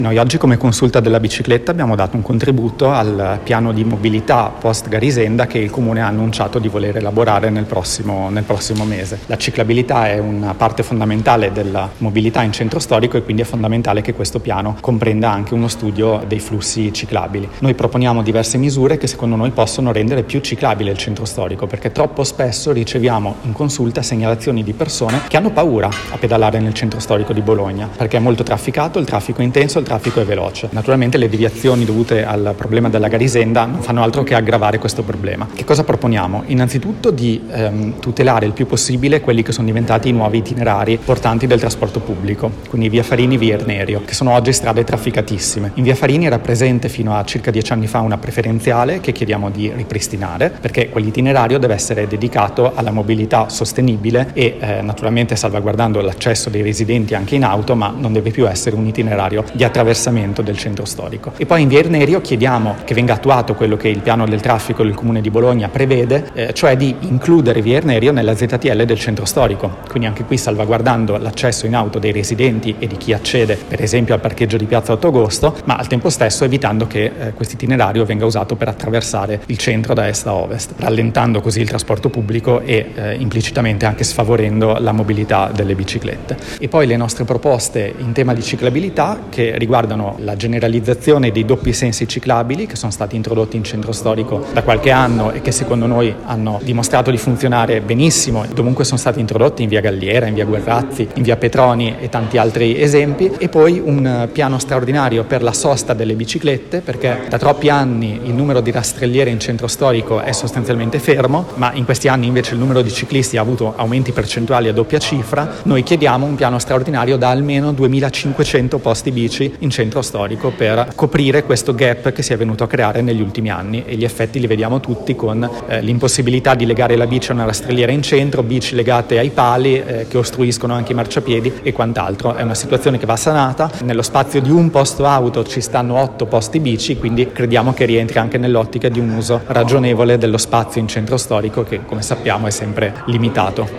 Noi oggi come Consulta della Bicicletta abbiamo dato un contributo al piano di mobilità post Garisenda che il Comune ha annunciato di voler elaborare nel prossimo mese. La ciclabilità è una parte fondamentale della mobilità in centro storico e quindi è fondamentale che questo piano comprenda anche uno studio dei flussi ciclabili. Noi proponiamo diverse misure che secondo noi possono rendere più ciclabile il centro storico, perché troppo spesso riceviamo in consulta segnalazioni di persone che hanno paura a pedalare nel centro storico di Bologna, perché è molto trafficato, il traffico è intenso, il traffico è veloce. Naturalmente le deviazioni dovute al problema della Garisenda non fanno altro che aggravare questo problema. Che cosa proponiamo? Innanzitutto di tutelare il più possibile quelli che sono diventati i nuovi itinerari portanti del trasporto pubblico, quindi via Farini e via Irnerio, che sono oggi strade trafficatissime. In via Farini era presente fino a circa 10 anni fa una preferenziale che chiediamo di ripristinare, perché quell'itinerario deve essere dedicato alla mobilità sostenibile e naturalmente salvaguardando l'accesso dei residenti anche in auto, ma non deve più essere un itinerario di attraversamento del centro storico. E poi in via Irnerio chiediamo che venga attuato quello che il piano del traffico del Comune di Bologna prevede, cioè di includere via Irnerio nella ZTL del centro storico, quindi anche qui salvaguardando l'accesso in auto dei residenti e di chi accede per esempio al parcheggio di Piazza 8 Agosto, ma al tempo stesso evitando che questo itinerario venga usato per attraversare il centro da est a ovest, rallentando così il trasporto pubblico e implicitamente anche sfavorendo la mobilità delle biciclette. E poi le nostre proposte in tema di ciclabilità che riguardano la generalizzazione dei doppi sensi ciclabili che sono stati introdotti in centro storico da qualche anno e che secondo noi hanno dimostrato di funzionare benissimo, dovunque sono stati introdotti in via Galliera, in via Guerrazzi, in via Petroni e tanti altri esempi, e poi un piano straordinario per la sosta delle biciclette, perché da troppi anni il numero di rastrelliere in centro storico è sostanzialmente fermo, ma in questi anni invece il numero di ciclisti ha avuto aumenti percentuali a doppia cifra. Noi chiediamo un piano straordinario da almeno 2500 posti bici in centro storico per coprire questo gap che si è venuto a creare negli ultimi anni, e gli effetti li vediamo tutti con l'impossibilità di legare la bici a una rastrelliera in centro, bici legate ai pali che ostruiscono anche i marciapiedi e quant'altro. È una situazione che va sanata. Nello spazio di un posto auto ci stanno 8 posti bici, quindi crediamo che rientri anche nell'ottica di un uso ragionevole dello spazio in centro storico che, come sappiamo, è sempre limitato.